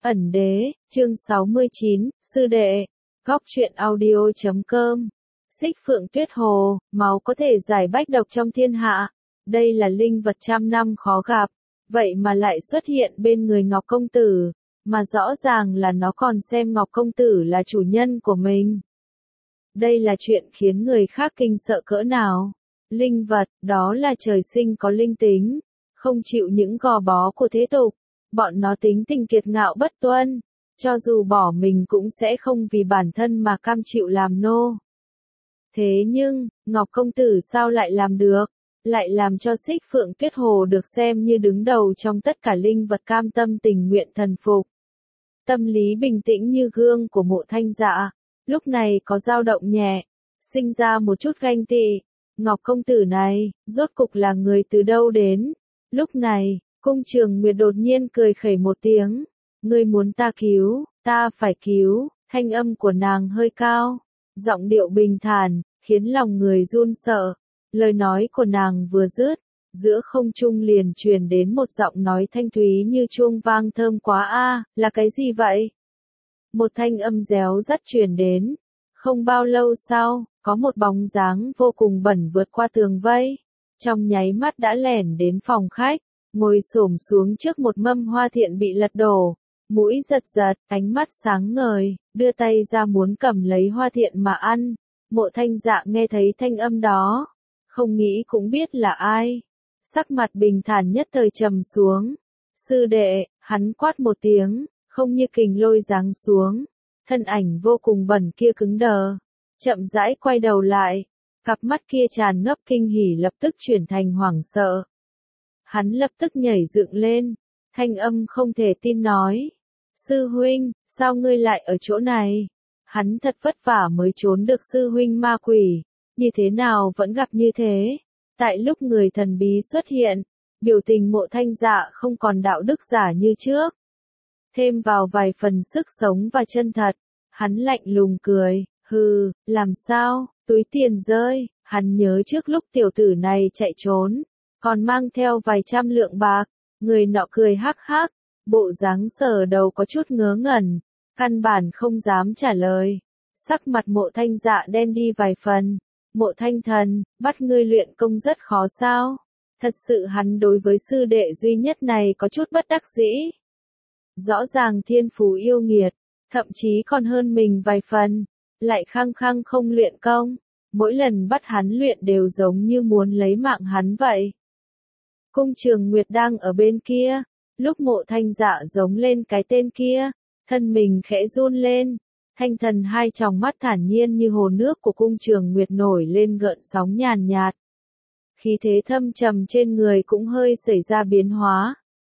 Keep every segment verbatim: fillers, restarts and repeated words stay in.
Ẩn đế, chương sáu mươi chín, sư đệ, góc truyện audio chấm com. Xích Phượng Tuyết Hồ, máu có thể giải bách độc trong thiên hạ. Đây là linh vật trăm năm khó gặp, vậy mà lại xuất hiện bên người Ngọc Công Tử, mà rõ ràng là nó còn xem Ngọc Công Tử là chủ nhân của mình. Đây là chuyện khiến người khác kinh sợ cỡ nào. Linh vật, đó là trời sinh có linh tính, không chịu những gò bó của thế tục. Bọn nó tính tình kiệt ngạo bất tuân, cho dù bỏ mình cũng sẽ không vì bản thân mà cam chịu làm nô. Thế nhưng, Ngọc Công Tử sao lại làm được, lại làm cho Xích Phượng Tuyết Hồ được xem như đứng đầu trong tất cả linh vật cam tâm tình nguyện thần phục. Tâm lý bình tĩnh như gương của Mộ Thanh Dạ, lúc này có dao động nhẹ, sinh ra một chút ganh tị. Ngọc Công Tử này, rốt cục là người từ đâu đến? Lúc này, Cung Trường Nguyệt đột nhiên cười khẩy một tiếng. Ngươi muốn ta cứu, ta phải cứu. Thanh âm của nàng hơi cao, giọng điệu bình thản, khiến lòng người run sợ. Lời nói của nàng vừa dứt, giữa không trung liền truyền đến một giọng nói thanh thúy như chuông vang thơm quá a, là cái gì vậy? Một thanh âm réo rắt truyền đến. Không bao lâu sau, có một bóng dáng vô cùng bẩn vượt qua tường vây, trong nháy mắt đã lẻn đến phòng khách, ngồi xổm xuống trước một mâm hoa thiện bị lật đổ, mũi giật giật, ánh mắt sáng ngời, đưa tay ra muốn cầm lấy hoa thiện mà ăn. Mộ Thanh Dạ nghe thấy thanh âm đó, không nghĩ cũng biết là ai, sắc mặt bình thản nhất thời trầm xuống. Sư đệ, hắn quát một tiếng, không như kình lôi giáng xuống, thân ảnh vô cùng bẩn kia cứng đờ, chậm rãi quay đầu lại, cặp mắt kia tràn ngập kinh hỉ lập tức chuyển thành hoảng sợ. Hắn lập tức nhảy dựng lên, thanh âm không thể tin nói. Sư huynh, sao ngươi lại ở chỗ này? Hắn thật vất vả mới trốn được sư huynh ma quỷ, như thế nào vẫn gặp như thế? Tại lúc người thần bí xuất hiện, biểu tình Mộ Thanh Dạ không còn đạo đức giả như trước. Thêm vào vài phần sức sống và chân thật, hắn lạnh lùng cười, hừ, làm sao, túi tiền rơi, hắn nhớ trước lúc tiểu tử này chạy trốn, còn mang theo vài trăm lượng bạc, người nọ cười hắc hắc, bộ dáng sờ đầu có chút ngớ ngẩn, căn bản không dám trả lời. Sắc mặt Mộ Thanh Dạ đen đi vài phần. Mộ Thanh Thần, bắt ngươi luyện công rất khó sao? Thật sự hắn đối với sư đệ duy nhất này có chút bất đắc dĩ. Rõ ràng thiên phú yêu nghiệt, thậm chí còn hơn mình vài phần, lại khăng khăng không luyện công, mỗi lần bắt hắn luyện đều giống như muốn lấy mạng hắn vậy. Cung Trường Nguyệt đang ở bên kia, lúc Mộ Thanh Dạ giống lên cái tên kia, thân mình khẽ run lên, thanh thần hai tròng mắt thản nhiên như hồ nước của Cung Trường Nguyệt nổi lên gợn sóng nhàn nhạt. Khí thế thâm trầm trên người cũng hơi xảy ra biến hóa.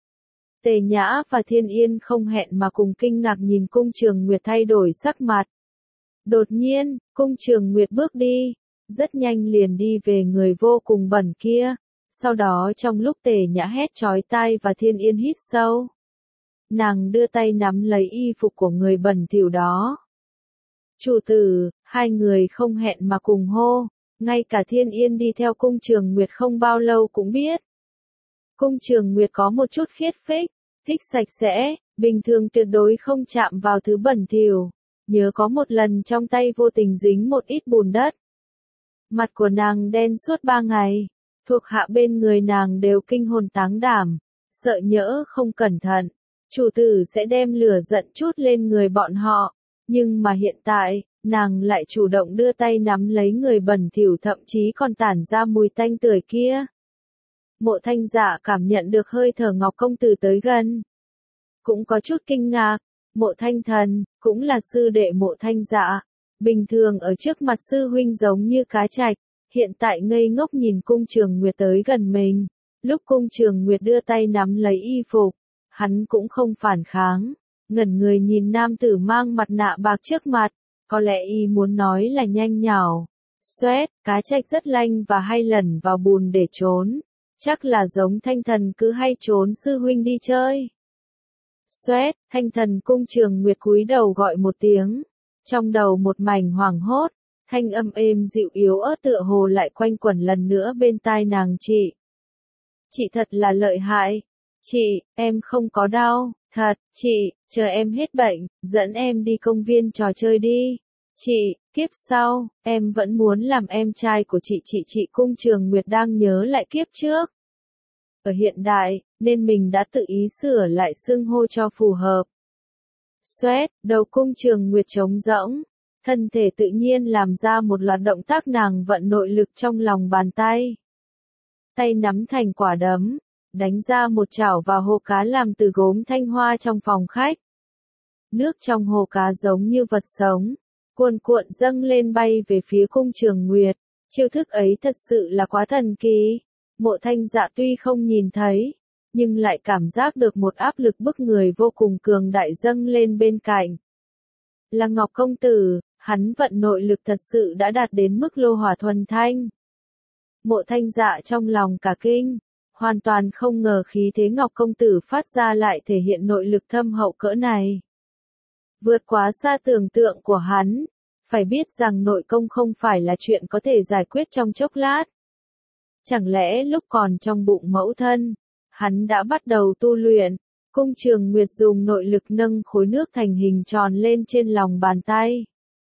Tề Nhã và Thiên Yên không hẹn mà cùng kinh ngạc nhìn Cung Trường Nguyệt thay đổi sắc mặt. Đột nhiên, Cung Trường Nguyệt bước đi, rất nhanh liền đi về người vô cùng bẩn kia. Sau đó trong lúc Tề Nhã hét chói tai và Thiên Yên hít sâu, nàng đưa tay nắm lấy y phục của người bẩn thỉu đó. Chủ tử, hai người không hẹn mà cùng hô, ngay cả Thiên Yên đi theo Cung Trường Nguyệt không bao lâu cũng biết. Cung Trường Nguyệt có một chút khiết phích, thích sạch sẽ, bình thường tuyệt đối không chạm vào thứ bẩn thỉu. Nhớ có một lần trong tay vô tình dính một ít bùn đất. Mặt của nàng đen suốt ba ngày, thuộc hạ bên người nàng đều kinh hồn táng đảm, sợ nhỡ không cẩn thận, chủ tử sẽ đem lửa giận chút lên người bọn họ. Nhưng mà hiện tại, nàng lại chủ động đưa tay nắm lấy người bẩn thỉu thậm chí còn tản ra mùi tanh tưởi kia. Mộ Thanh Dạ cảm nhận được hơi thở Ngọc Công Tử tới gần, cũng có chút kinh ngạc. Mộ Thanh Thần, cũng là sư đệ Mộ Thanh Dạ, bình thường ở trước mặt sư huynh giống như cá trạch, hiện tại ngây ngốc nhìn Cung Trường Nguyệt tới gần mình. Lúc Cung Trường Nguyệt đưa tay nắm lấy y phục, hắn cũng không phản kháng, ngẩn người nhìn nam tử mang mặt nạ bạc trước mặt, có lẽ y muốn nói là nhanh nhảu. Xoét, cá trạch rất lanh và hay lẩn vào bùn để trốn, chắc là giống Thanh Thần cứ hay trốn sư huynh đi chơi. Xoét, Thanh Thần. Cung Trường Nguyệt cúi đầu gọi một tiếng, trong đầu một mảnh hoảng hốt, thanh âm êm dịu yếu ớt tựa hồ lại quanh quẩn lần nữa bên tai nàng. Chị, chị thật là lợi hại, chị, em không có đau. Thật, chị, chờ em hết bệnh, dẫn em đi công viên trò chơi đi. Chị, kiếp sau, em vẫn muốn làm em trai của chị chị chị Cung Trường Nguyệt đang nhớ lại kiếp trước. Ở hiện đại, nên mình đã tự ý sửa lại xưng hô cho phù hợp. Xoét, đầu Cung Trường Nguyệt trống rỗng, thân thể tự nhiên làm ra một loạt động tác nàng vận nội lực trong lòng bàn tay. Tay nắm thành quả đấm, đánh ra một chảo vào hồ cá làm từ gốm thanh hoa trong phòng khách. Nước trong hồ cá giống như vật sống, cuồn cuộn dâng lên bay về phía Cung Trường Nguyệt. Chiêu thức ấy thật sự là quá thần kỳ. Mộ Thanh Dạ tuy không nhìn thấy, nhưng lại cảm giác được một áp lực bức người vô cùng cường đại dâng lên bên cạnh. Là Ngọc Công Tử, hắn vận nội lực thật sự đã đạt đến mức lô hỏa thuần thanh. Mộ Thanh Dạ trong lòng cả kinh, hoàn toàn không ngờ khí thế Ngọc Công Tử phát ra lại thể hiện nội lực thâm hậu cỡ này. Vượt quá xa tưởng tượng của hắn, phải biết rằng nội công không phải là chuyện có thể giải quyết trong chốc lát. Chẳng lẽ lúc còn trong bụng mẫu thân, hắn đã bắt đầu tu luyện. Cung Trường Nguyệt dùng nội lực nâng khối nước thành hình tròn lên trên lòng bàn tay.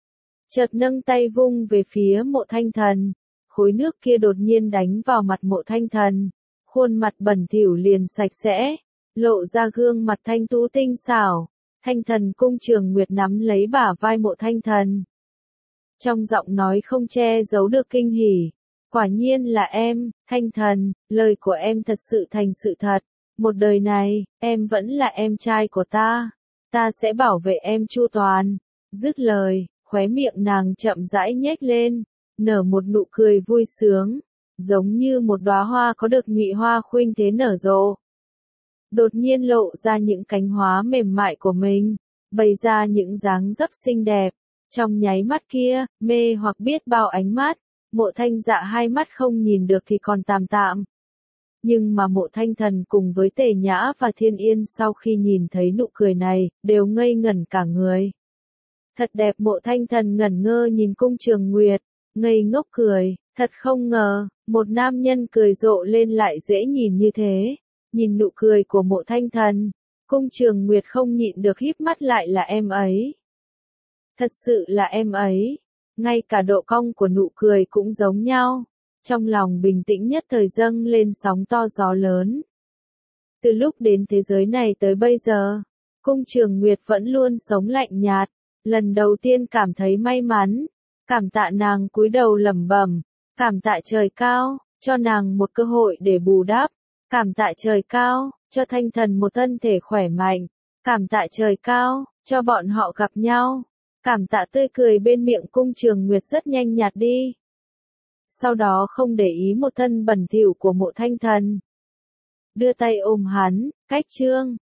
Chợt nâng tay vung về phía Mộ Thanh Thần, khối nước kia đột nhiên đánh vào mặt Mộ Thanh Thần, khuôn mặt bẩn thỉu liền sạch sẽ, lộ ra gương mặt thanh tú tinh xảo. Thanh Thần Cung Trường Nguyệt nắm lấy bả vai Mộ Thanh Thần. Trong giọng nói không che giấu được kinh hỉ. Quả nhiên là em, Thanh Thần, lời của em thật sự thành sự thật. Một đời này, em vẫn là em trai của ta. Ta sẽ bảo vệ em chu toàn. Dứt lời, khóe miệng nàng chậm rãi nhếch lên, nở một nụ cười vui sướng, giống như một đóa hoa có được nhụy hoa khuynh thế nở rộ. Đột nhiên lộ ra những cánh hoa mềm mại của mình, bày ra những dáng dấp xinh đẹp. Trong nháy mắt kia, mê hoặc biết bao ánh mắt. Mộ Thanh Dạ hai mắt không nhìn được thì còn tạm tạm. Nhưng mà Mộ Thanh Thần cùng với Tề Nhã và Thiên Yên sau khi nhìn thấy nụ cười này, đều ngây ngẩn cả người. Thật đẹp. Mộ Thanh Thần ngẩn ngơ nhìn Cung Trường Nguyệt, ngây ngốc cười, thật không ngờ, một nam nhân cười rộ lên lại dễ nhìn như thế. Nhìn nụ cười của Mộ Thanh Thần, Cung Trường Nguyệt không nhịn được híp mắt lại là em ấy. Thật sự là em ấy. Ngay cả độ cong của nụ cười cũng giống nhau. Trong lòng bình tĩnh nhất thời dâng lên sóng to gió lớn. Từ lúc đến thế giới này tới bây giờ, Cung Trường Nguyệt vẫn luôn sống lạnh nhạt. Lần đầu tiên cảm thấy may mắn, cảm tạ nàng cúi đầu lẩm bẩm, cảm tạ trời cao, cho nàng một cơ hội để bù đắp, cảm tạ trời cao, cho Thanh Thần một thân thể khỏe mạnh, cảm tạ trời cao, cho bọn họ gặp nhau. Cảm tạ tươi cười bên miệng Cung Trường Nguyệt rất nhanh nhạt đi. Sau đó không để ý một thân bẩn thỉu của Mộ Thanh Thần. Đưa tay ôm hắn, cách chương.